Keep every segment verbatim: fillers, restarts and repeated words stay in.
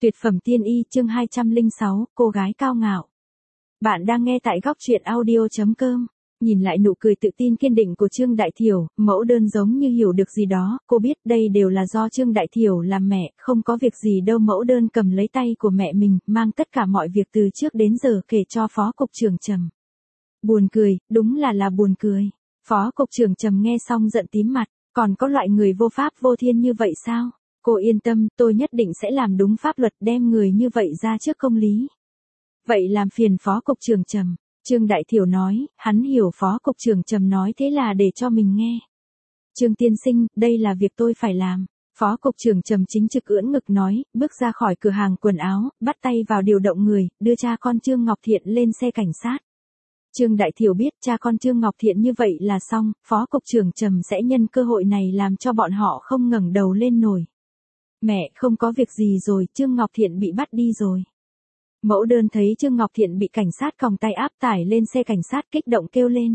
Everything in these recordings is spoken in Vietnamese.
Tuyệt phẩm tiên y chương hai trăm lẻ sáu, cô gái cao ngạo. Bạn đang nghe tại góc truyện audio chấm com. Nhìn lại nụ cười tự tin kiên định của Trương Đại Thiểu, mẫu đơn giống như hiểu được gì đó, cô biết đây đều là do Trương Đại Thiểu làm mẹ, không có việc gì đâu. Mẫu đơn cầm lấy tay của mẹ mình, mang tất cả mọi việc từ trước đến giờ kể cho Phó Cục trưởng Trầm. Buồn cười, đúng là là buồn cười. Phó Cục trưởng Trầm nghe xong giận tím mặt, còn có loại người vô pháp vô thiên như vậy sao? Cô yên tâm, tôi nhất định sẽ làm đúng pháp luật, đem người như vậy ra trước công lý. Vậy làm phiền Phó Cục trưởng Trầm. Trương Đại Thiểu nói, hắn hiểu Phó Cục trưởng Trầm nói thế là để cho mình nghe. Trương tiên sinh, đây là việc tôi phải làm. Phó Cục trưởng Trầm chính trực ưỡn ngực nói, bước ra khỏi cửa hàng quần áo, bắt tay vào điều động người, đưa cha con Trương Ngọc Thiện lên xe cảnh sát. Trương Đại Thiểu biết cha con Trương Ngọc Thiện như vậy là xong, Phó Cục trưởng Trầm sẽ nhân cơ hội này làm cho bọn họ không ngẩng đầu lên nổi. Mẹ, không có việc gì rồi, Trương Ngọc Thiện bị bắt đi rồi. Mẫu đơn thấy Trương Ngọc Thiện bị cảnh sát còng tay áp tải lên xe cảnh sát kích động kêu lên.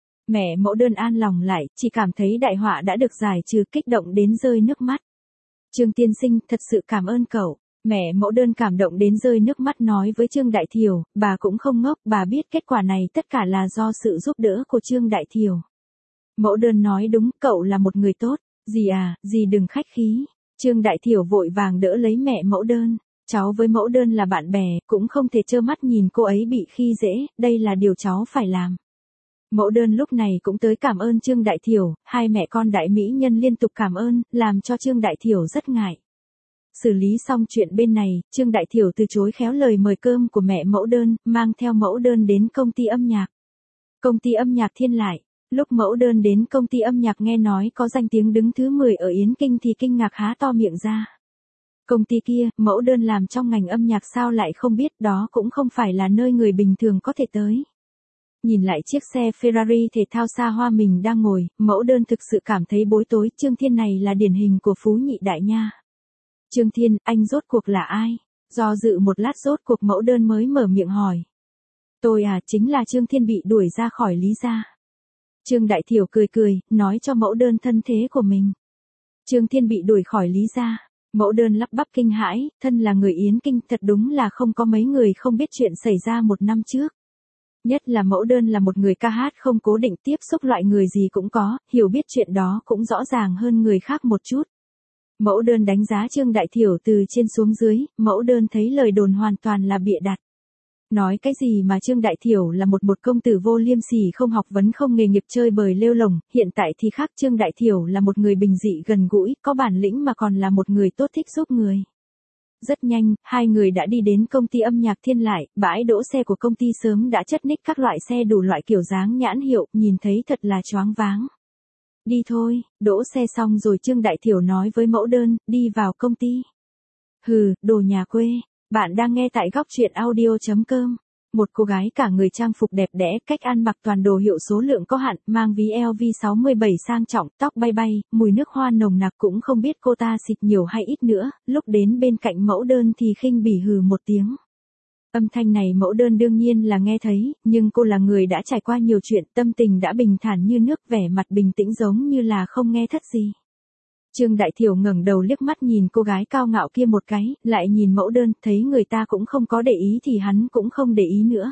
Mẹ mẫu đơn an lòng lại, chỉ cảm thấy đại họa đã được giải trừ, kích động đến rơi nước mắt. Trương tiên sinh, thật sự cảm ơn cậu. Mẹ mẫu đơn cảm động đến rơi nước mắt nói với Trương Đại Thiểu, bà cũng không ngốc, bà biết kết quả này tất cả là do sự giúp đỡ của Trương Đại Thiểu. Mẫu đơn nói đúng, cậu là một người tốt. Dì à, dì đừng khách khí. Trương Đại Thiểu vội vàng đỡ lấy mẹ mẫu đơn. Cháu với mẫu đơn là bạn bè, cũng không thể trơ mắt nhìn cô ấy bị khi dễ, đây là điều cháu phải làm. Mẫu đơn lúc này cũng tới cảm ơn Trương Đại Thiểu, hai mẹ con đại mỹ nhân liên tục cảm ơn, làm cho Trương Đại Thiểu rất ngại. Xử lý xong chuyện bên này, Trương Đại Thiểu từ chối khéo lời mời cơm của mẹ mẫu đơn, mang theo mẫu đơn đến công ty âm nhạc. Công ty âm nhạc Thiên Lại. Lúc mẫu đơn đến công ty âm nhạc nghe nói có danh tiếng đứng thứ mười ở Yến Kinh thì kinh ngạc há to miệng ra. Công ty kia, mẫu đơn làm trong ngành âm nhạc sao lại không biết, đó cũng không phải là nơi người bình thường có thể tới. Nhìn lại chiếc xe Ferrari thể thao xa hoa mình đang ngồi, mẫu đơn thực sự cảm thấy bối rối. Trương Thiên này là điển hình của phú nhị đại nha. Trương Thiên, anh rốt cuộc là ai? Do dự một lát rốt cuộc mẫu đơn mới mở miệng hỏi. Tôi à, chính là Trương Thiên bị đuổi ra khỏi Lý gia. Trương Đại Thiểu cười cười, nói cho mẫu đơn thân thế của mình. Trương Thiên bị đuổi khỏi Lý gia. Mẫu đơn lắp bắp kinh hãi, thân là người Yến Kinh, thật đúng là không có mấy người không biết chuyện xảy ra một năm trước. Nhất là mẫu đơn là một người ca hát không cố định, tiếp xúc loại người gì cũng có, hiểu biết chuyện đó cũng rõ ràng hơn người khác một chút. Mẫu đơn đánh giá Trương Đại Thiểu từ trên xuống dưới, mẫu đơn thấy lời đồn hoàn toàn là bịa đặt. Nói cái gì mà Trương Đại Thiểu là một một công tử vô liêm sỉ không học vấn không nghề nghiệp chơi bời lêu lổng, hiện tại thì khác, Trương Đại Thiểu là một người bình dị gần gũi, có bản lĩnh mà còn là một người tốt thích giúp người. Rất nhanh, hai người đã đi đến công ty âm nhạc Thiên Lại, bãi đỗ xe của công ty sớm đã chất ních các loại xe đủ loại kiểu dáng nhãn hiệu, nhìn thấy thật là choáng váng. Đi thôi, đỗ xe xong rồi Trương Đại Thiểu nói với mẫu đơn, đi vào công ty. Hừ, đồ nhà quê. Bạn đang nghe tại góc truyện audio chấm com. Một cô gái cả người trang phục đẹp đẽ, cách ăn mặc toàn đồ hiệu số lượng có hạn, mang ví L V sáu mươi bảy sang trọng, tóc bay bay, mùi nước hoa nồng nặc, cũng không biết cô ta xịt nhiều hay ít nữa, lúc đến bên cạnh mẫu đơn thì khinh bỉ hừ một tiếng. Âm thanh này mẫu đơn đương nhiên là nghe thấy, nhưng cô là người đã trải qua nhiều chuyện, tâm tình đã bình thản như nước, vẻ mặt bình tĩnh giống như là không nghe thất gì. Trương Đại Thiểu ngẩng đầu liếc mắt nhìn cô gái cao ngạo kia một cái, lại nhìn mẫu đơn, thấy người ta cũng không có để ý thì hắn cũng không để ý nữa.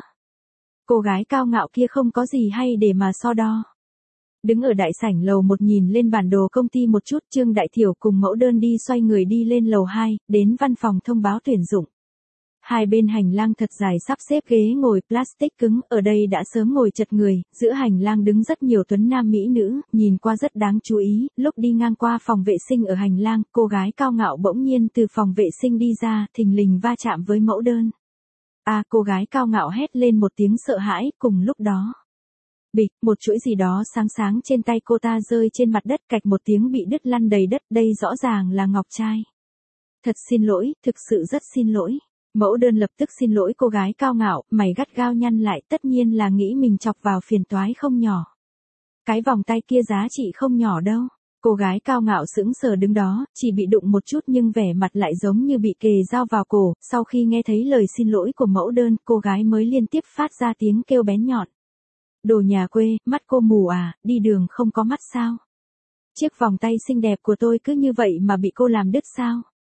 Cô gái cao ngạo kia không có gì hay để mà so đo. Đứng ở đại sảnh lầu một nhìn lên bản đồ công ty một chút, Trương Đại Thiểu cùng mẫu đơn đi xoay người đi lên lầu hai, đến văn phòng thông báo tuyển dụng. Hai bên hành lang thật dài sắp xếp ghế ngồi plastic cứng, ở đây đã sớm ngồi chật người, giữa hành lang đứng rất nhiều tuấn nam mỹ nữ, nhìn qua rất đáng chú ý. Lúc đi ngang qua phòng vệ sinh ở hành lang, cô gái cao ngạo bỗng nhiên từ phòng vệ sinh đi ra, thình lình va chạm với mẫu đơn. À, cô gái cao ngạo hét lên một tiếng sợ hãi, cùng lúc đó. Bịch, một chuỗi gì đó sáng sáng trên tay cô ta rơi trên mặt đất, cạch một tiếng bị đứt lăn đầy đất, đây rõ ràng là ngọc trai. Thật xin lỗi, thực sự rất xin lỗi. Mẫu đơn lập tức xin lỗi cô gái cao ngạo, mày gắt gao nhăn lại, tất nhiên là nghĩ mình chọc vào phiền toái không nhỏ. Cái vòng tay kia giá trị không nhỏ đâu. Cô gái cao ngạo sững sờ đứng đó, chỉ bị đụng một chút nhưng vẻ mặt lại giống như bị kề dao vào cổ. Sau khi nghe thấy lời xin lỗi của mẫu đơn, cô gái mới liên tiếp phát ra tiếng kêu bén nhọn. Đồ nhà quê, mắt cô mù à, đi đường không có mắt sao? Chiếc vòng tay xinh đẹp của tôi cứ như vậy mà bị cô làm đứt sao?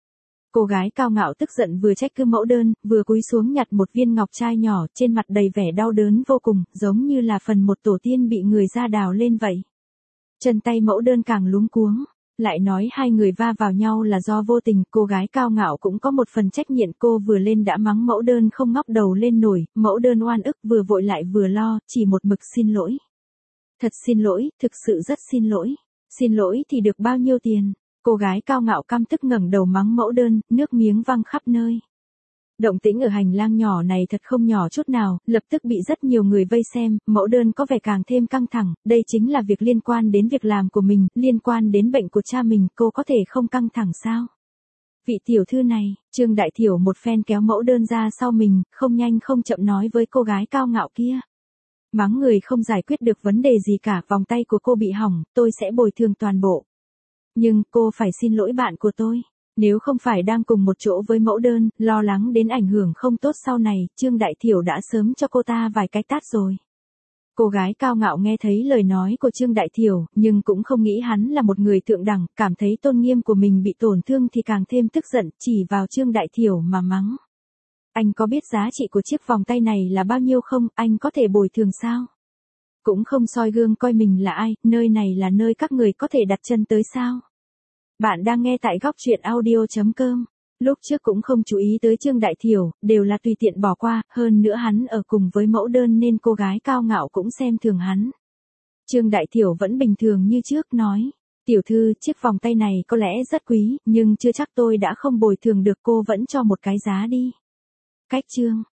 Cô gái cao ngạo tức giận vừa trách cứ mẫu đơn, vừa cúi xuống nhặt một viên ngọc trai nhỏ, trên mặt đầy vẻ đau đớn vô cùng, giống như là phần một tổ tiên bị người ra đào lên vậy. Chân tay mẫu đơn càng luống cuống, lại nói hai người va vào nhau là do vô tình, cô gái cao ngạo cũng có một phần trách nhiệm, cô vừa lên đã mắng mẫu đơn không ngóc đầu lên nổi, mẫu đơn oan ức vừa vội lại vừa lo, chỉ một mực xin lỗi. Thật xin lỗi, thực sự rất xin lỗi. Xin lỗi thì được bao nhiêu tiền? Cô gái cao ngạo căm tức ngẩng đầu mắng mẫu đơn, nước miếng văng khắp nơi. Động tĩnh ở hành lang nhỏ này thật không nhỏ chút nào, lập tức bị rất nhiều người vây xem, mẫu đơn có vẻ càng thêm căng thẳng, đây chính là việc liên quan đến việc làm của mình, liên quan đến bệnh của cha mình, cô có thể không căng thẳng sao? Vị tiểu thư này, Trương Đại Thiểu một phen kéo mẫu đơn ra sau mình, không nhanh không chậm nói với cô gái cao ngạo kia. Mắng người không giải quyết được vấn đề gì cả, vòng tay của cô bị hỏng, tôi sẽ bồi thường toàn bộ. Nhưng cô phải xin lỗi bạn của tôi. Nếu không phải đang cùng một chỗ với mẫu đơn, lo lắng đến ảnh hưởng không tốt sau này, Trương Đại Thiểu đã sớm cho cô ta vài cái tát rồi. Cô gái cao ngạo nghe thấy lời nói của Trương Đại Thiểu, nhưng cũng không nghĩ hắn là một người thượng đẳng, cảm thấy tôn nghiêm của mình bị tổn thương thì càng thêm tức giận, chỉ vào Trương Đại Thiểu mà mắng. Anh có biết giá trị của chiếc vòng tay này là bao nhiêu không, anh có thể bồi thường sao? Cũng không soi gương coi mình là ai, nơi này là nơi các người có thể đặt chân tới sao? Bạn đang nghe tại góc truyện audio chấm com. Lúc trước cũng không chú ý tới Trương Đại Thiểu, đều là tùy tiện bỏ qua, hơn nữa hắn ở cùng với mẫu đơn nên cô gái cao ngạo cũng xem thường hắn. Trương Đại Thiểu vẫn bình thường như trước nói, tiểu thư, chiếc vòng tay này có lẽ rất quý, nhưng chưa chắc tôi đã không bồi thường được, cô vẫn cho một cái giá đi. Cách Trương